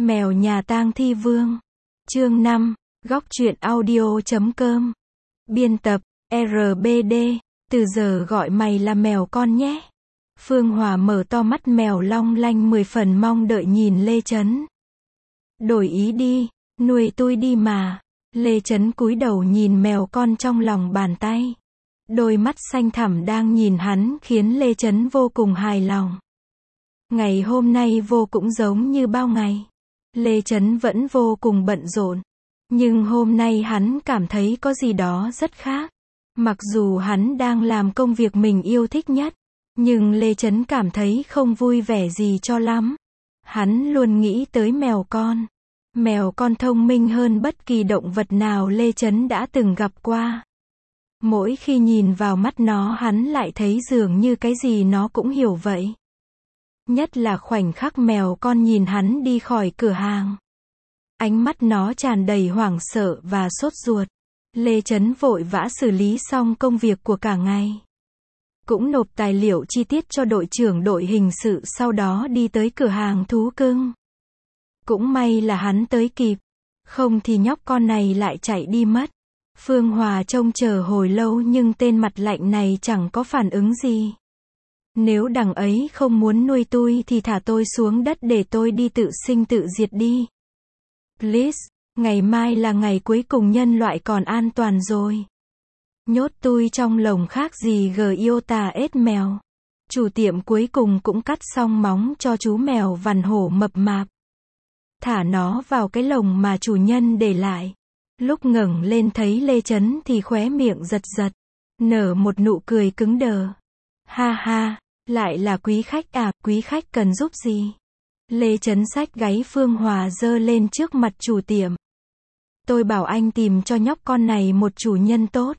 Mèo nhà tang thi vương. Chương 5, góc truyện audio.com. Biên tập, RBD, từ giờ gọi mày là mèo con nhé. Phương Hòa mở to mắt mèo long lanh 10 phần mong đợi nhìn Lê Chấn. Đổi ý đi, nuôi tôi đi mà. Lê Chấn cúi đầu nhìn mèo con trong lòng bàn tay. Đôi mắt xanh thẳm đang nhìn hắn khiến Lê Chấn vô cùng hài lòng. Ngày hôm nay vô cũng giống như bao ngày. Lê Chấn vẫn vô cùng bận rộn. Nhưng hôm nay hắn cảm thấy có gì đó rất khác. Mặc dù hắn đang làm công việc mình yêu thích nhất, nhưng Lê Chấn cảm thấy không vui vẻ gì cho lắm. Hắn luôn nghĩ tới mèo con. Mèo con thông minh hơn bất kỳ động vật nào Lê Chấn đã từng gặp qua. Mỗi khi nhìn vào mắt nó hắn lại thấy dường như cái gì nó cũng hiểu vậy. Nhất là khoảnh khắc mèo con nhìn hắn đi khỏi cửa hàng. Ánh mắt nó tràn đầy hoảng sợ và sốt ruột. Lê Chấn vội vã xử lý xong công việc của cả ngày. Cũng nộp tài liệu chi tiết cho đội trưởng đội hình sự, sau đó đi tới cửa hàng thú cưng. Cũng may là hắn tới kịp. Không thì nhóc con này lại chạy đi mất. Phương Hòa trông chờ hồi lâu nhưng tên mặt lạnh này chẳng có phản ứng gì. Nếu đằng ấy không muốn nuôi tôi thì thả tôi xuống đất để tôi đi tự sinh tự diệt đi. Please, ngày mai là ngày cuối cùng nhân loại còn an toàn rồi. Nhốt tôi trong lồng khác gì Giota ếch mèo. Chủ tiệm cuối cùng cũng cắt xong móng cho chú mèo vằn hổ mập mạp. Thả nó vào cái lồng mà chủ nhân để lại. Lúc ngẩng lên thấy Lê Chấn thì khóe miệng giật giật. Nở một nụ cười cứng đờ. Ha ha, lại là quý khách à, quý khách cần giúp gì? Lê Chấn xách gáy Phương Hòa giơ lên trước mặt chủ tiệm. Tôi bảo anh tìm cho nhóc con này một chủ nhân tốt.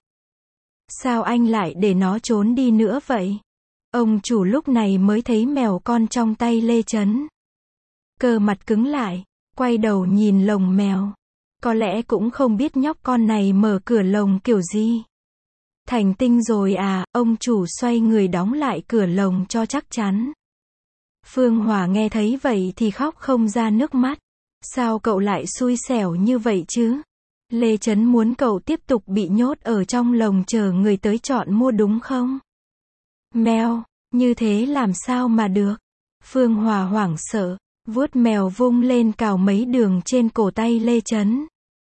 Sao anh lại để nó trốn đi nữa vậy? Ông chủ lúc này mới thấy mèo con trong tay Lê Chấn. Cơ mặt cứng lại, quay đầu nhìn lồng mèo. Có lẽ cũng không biết nhóc con này mở cửa lồng kiểu gì. Thành tinh rồi à, ông chủ xoay người đóng lại cửa lồng cho chắc chắn. Phương Hòa nghe thấy vậy thì khóc không ra nước mắt. Sao cậu lại xui xẻo như vậy chứ? Lê Chấn muốn cậu tiếp tục bị nhốt ở trong lồng chờ người tới chọn mua đúng không? Mèo, như thế làm sao mà được? Phương Hòa hoảng sợ, vuốt mèo vung lên cào mấy đường trên cổ tay Lê Chấn.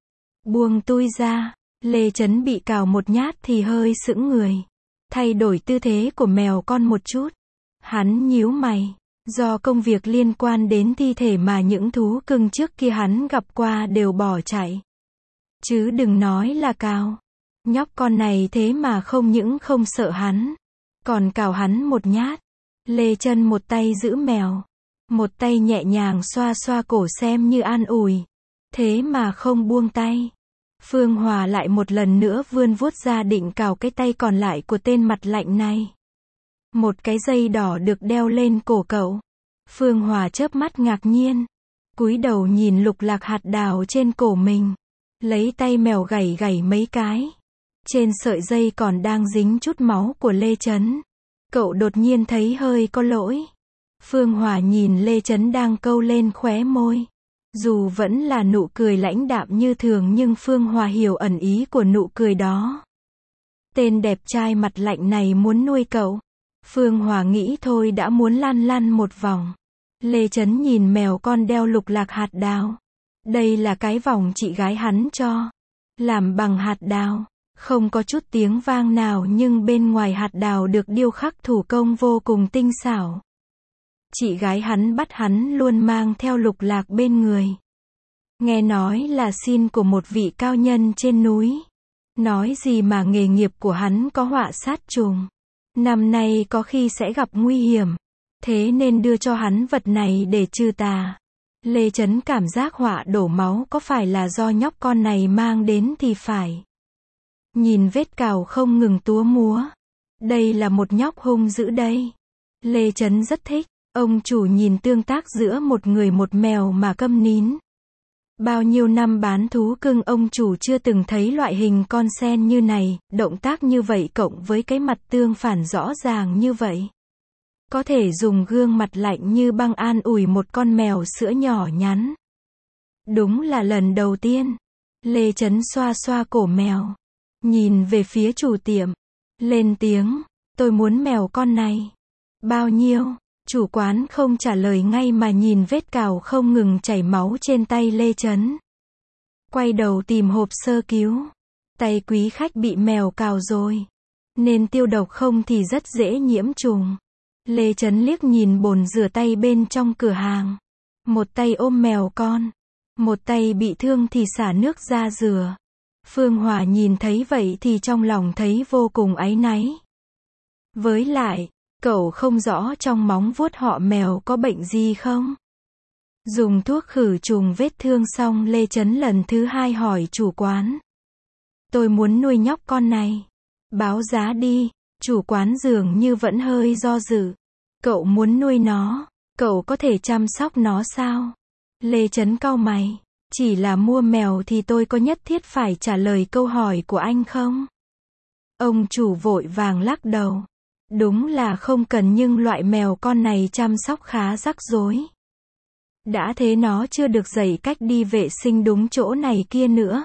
Buông tôi ra. Lê Chấn bị cào một nhát thì hơi sững người. Thay đổi tư thế của mèo con một chút. Hắn nhíu mày. Do công việc liên quan đến thi thể mà những thú cưng trước kia hắn gặp qua đều bỏ chạy. Chứ đừng nói là cào. Nhóc con này thế mà không những không sợ hắn, còn cào hắn một nhát. Lê Chấn một tay giữ mèo, một tay nhẹ nhàng xoa xoa cổ xem như an ủi. Thế mà không buông tay. Phương Hòa lại một lần nữa vươn vuốt ra định cào cái tay còn lại của tên mặt lạnh này. Một cái dây đỏ được đeo lên cổ cậu. Phương Hòa chớp mắt ngạc nhiên. Cúi đầu nhìn lục lạc hạt đào trên cổ mình. Lấy tay mèo gảy gảy mấy cái. Trên sợi dây còn đang dính chút máu của Lê Chấn. Cậu đột nhiên thấy hơi có lỗi. Phương Hòa nhìn Lê Chấn đang câu lên khóe môi. Dù vẫn là nụ cười lãnh đạm như thường nhưng Phương Hòa hiểu ẩn ý của nụ cười đó. Tên đẹp trai mặt lạnh này muốn nuôi cậu. Phương Hòa nghĩ thôi đã muốn lăn lăn một vòng. Lê Chấn nhìn mèo con đeo lục lạc hạt đào. Đây là cái vòng chị gái hắn cho. Làm bằng hạt đào. Không có chút tiếng vang nào nhưng bên ngoài hạt đào được điêu khắc thủ công vô cùng tinh xảo. Chị gái hắn bắt hắn luôn mang theo lục lạc bên người. Nghe nói là xin của một vị cao nhân trên núi. Nói gì mà nghề nghiệp của hắn có họa sát trùng. Năm nay có khi sẽ gặp nguy hiểm. Thế nên đưa cho hắn vật này để trừ tà. Lê Chấn cảm giác họa đổ máu có phải là do nhóc con này mang đến thì phải. Nhìn vết cào không ngừng túa múa. Đây là một nhóc hung dữ đây. Lê Chấn rất thích. Ông chủ nhìn tương tác giữa một người một mèo mà câm nín. Bao nhiêu năm bán thú cưng ông chủ chưa từng thấy loại hình con sen như này, động tác như vậy cộng với cái mặt tương phản rõ ràng như vậy. Có thể dùng gương mặt lạnh như băng an ủi một con mèo sữa nhỏ nhắn. Đúng là lần đầu tiên. Lê Chấn xoa xoa cổ mèo. Nhìn về phía chủ tiệm. Lên tiếng, tôi muốn mèo con này. Bao nhiêu? Chủ quán không trả lời ngay mà nhìn vết cào không ngừng chảy máu trên tay Lê Chấn. Quay đầu tìm hộp sơ cứu. Tay quý khách bị mèo cào rồi. Nên tiêu độc không thì rất dễ nhiễm trùng. Lê Chấn liếc nhìn bồn rửa tay bên trong cửa hàng. Một tay ôm mèo con. Một tay bị thương thì xả nước ra rửa. Phương Hòa nhìn thấy vậy thì trong lòng thấy vô cùng áy náy. Với lại, cậu không rõ trong móng vuốt họ mèo có bệnh gì không? Dùng thuốc khử trùng vết thương xong Lê Chấn lần thứ hai hỏi chủ quán. Tôi muốn nuôi nhóc con này. Báo giá đi. Chủ quán dường như vẫn hơi do dự. Cậu muốn nuôi nó, cậu có thể chăm sóc nó sao? Lê Chấn cau mày. Chỉ là mua mèo thì tôi có nhất thiết phải trả lời câu hỏi của anh không? Ông chủ vội vàng lắc đầu. Đúng là không cần nhưng loại mèo con này chăm sóc khá rắc rối. Đã thế nó chưa được dạy cách đi vệ sinh đúng chỗ này kia nữa.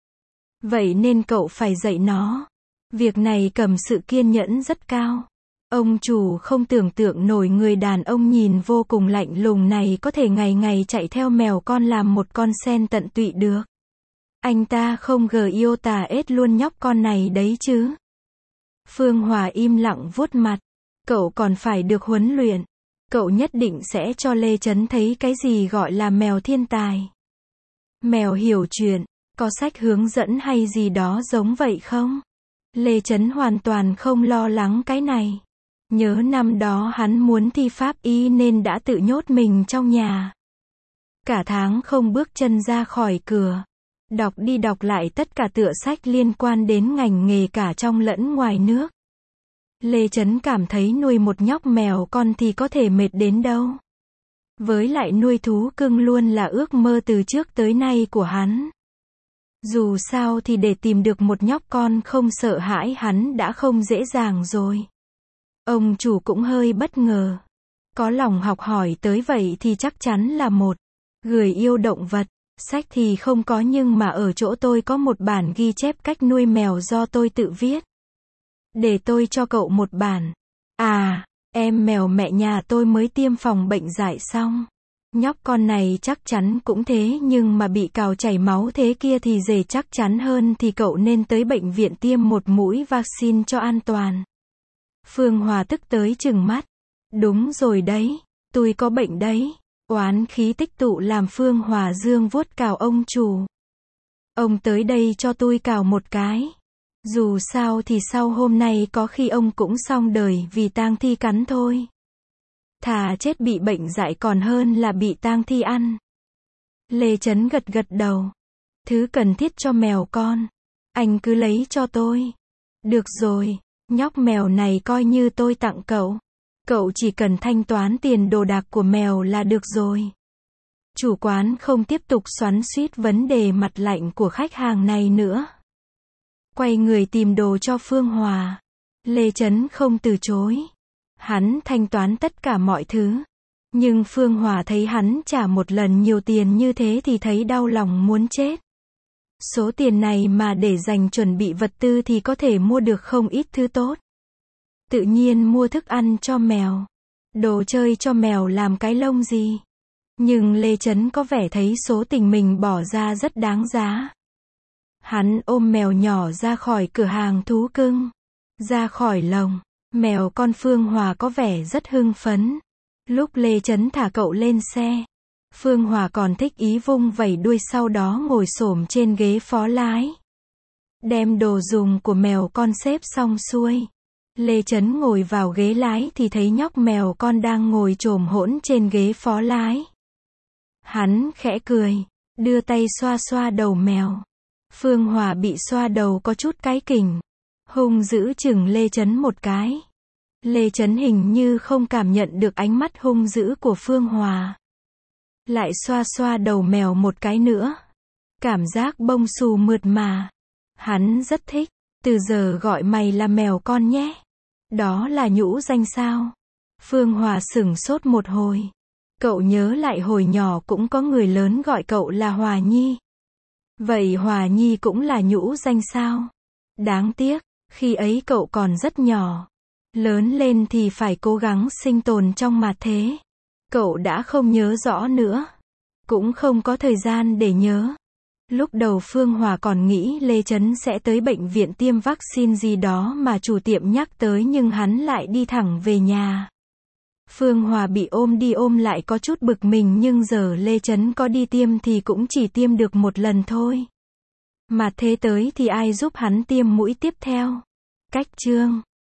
Vậy nên cậu phải dạy nó. Việc này cầm sự kiên nhẫn rất cao. Ông chủ không tưởng tượng nổi người đàn ông nhìn vô cùng lạnh lùng này có thể ngày ngày chạy theo mèo con làm một con sen tận tụy được. Anh ta không yêu tà ết luôn nhóc con này đấy chứ. Phương Hòa im lặng vuốt mặt. Cậu còn phải được huấn luyện. Cậu nhất định sẽ cho Lê Chấn thấy cái gì gọi là mèo thiên tài. Mèo hiểu chuyện, có sách hướng dẫn hay gì đó giống vậy không? Lê Chấn hoàn toàn không lo lắng cái này. Nhớ năm đó hắn muốn thi pháp y nên đã tự nhốt mình trong nhà. Cả tháng không bước chân ra khỏi cửa. Đọc đi đọc lại tất cả tựa sách liên quan đến ngành nghề cả trong lẫn ngoài nước. Lê Chấn cảm thấy nuôi một nhóc mèo con thì có thể mệt đến đâu. Với lại nuôi thú cưng luôn là ước mơ từ trước tới nay của hắn. Dù sao thì để tìm được một nhóc con không sợ hãi hắn đã không dễ dàng rồi. Ông chủ cũng hơi bất ngờ. Có lòng học hỏi tới vậy thì chắc chắn là một người yêu động vật. Sách thì không có nhưng mà ở chỗ tôi có một bản ghi chép cách nuôi mèo do tôi tự viết. Để tôi cho cậu một bản. À, em mèo mẹ nhà tôi mới tiêm phòng bệnh dại xong. Nhóc con này chắc chắn cũng thế nhưng mà bị cào chảy máu thế kia thì dễ chắc chắn hơn thì cậu nên tới bệnh viện tiêm một mũi vaccine cho an toàn. Phương Hòa tức tới trừng mắt. Đúng rồi đấy, tôi có bệnh đấy. Oán khí tích tụ làm Phương Hòa dương vuốt cào ông chủ. Ông tới đây cho tôi cào một cái. Dù sao thì sau hôm nay có khi ông cũng xong đời vì tang thi cắn thôi. Thà chết bị bệnh dại còn hơn là bị tang thi ăn. Lê Chấn gật gật đầu. Thứ cần thiết cho mèo con. Anh cứ lấy cho tôi. Được rồi, nhóc mèo này coi như tôi tặng cậu. Cậu chỉ cần thanh toán tiền đồ đạc của mèo là được rồi. Chủ quán không tiếp tục xoắn xuýt vấn đề mặt lạnh của khách hàng này nữa. Quay người tìm đồ cho Phương Hòa. Lê Chấn không từ chối. Hắn thanh toán tất cả mọi thứ. Nhưng Phương Hòa thấy hắn trả một lần nhiều tiền như thế thì thấy đau lòng muốn chết. Số tiền này mà để dành chuẩn bị vật tư thì có thể mua được không ít thứ tốt. Tự nhiên mua thức ăn cho mèo. Đồ chơi cho mèo làm cái lông gì. Nhưng Lê Chấn có vẻ thấy số tiền mình bỏ ra rất đáng giá. Hắn ôm mèo nhỏ ra khỏi cửa hàng thú cưng. Ra khỏi lồng. Mèo con Phương Hòa có vẻ rất hưng phấn. Lúc Lê Chấn thả cậu lên xe. Phương Hòa còn thích ý vung vẩy đuôi sau đó ngồi xổm trên ghế phó lái. Đem đồ dùng của mèo con xếp xong xuôi. Lê Chấn ngồi vào ghế lái thì thấy nhóc mèo con đang ngồi chồm hỗn trên ghế phó lái. Hắn khẽ cười, đưa tay xoa xoa đầu mèo. Phương Hòa bị xoa đầu có chút cáy kỉnh. Hung dữ chừng Lê Chấn một cái. Lê Chấn hình như không cảm nhận được ánh mắt hung dữ của Phương Hòa. Lại xoa xoa đầu mèo một cái nữa. Cảm giác bông xù mượt mà. Hắn rất thích. Từ giờ gọi mày là mèo con nhé. Đó là nhũ danh sao? Phương Hòa sửng sốt một hồi. Cậu nhớ lại hồi nhỏ cũng có người lớn gọi cậu là Hòa Nhi. Vậy Hòa Nhi cũng là nhũ danh sao? Đáng tiếc, khi ấy cậu còn rất nhỏ. Lớn lên thì phải cố gắng sinh tồn trong mặt thế. Cậu đã không nhớ rõ nữa. Cũng không có thời gian để nhớ. Lúc đầu Phương Hòa còn nghĩ Lê Trấn sẽ tới bệnh viện tiêm vaccine gì đó mà chủ tiệm nhắc tới nhưng hắn lại đi thẳng về nhà. Phương Hòa bị ôm đi ôm lại có chút bực mình nhưng giờ Lê Trấn có đi tiêm thì cũng chỉ tiêm được một lần thôi. Mà thế tới thì ai giúp hắn tiêm mũi tiếp theo? Cách chương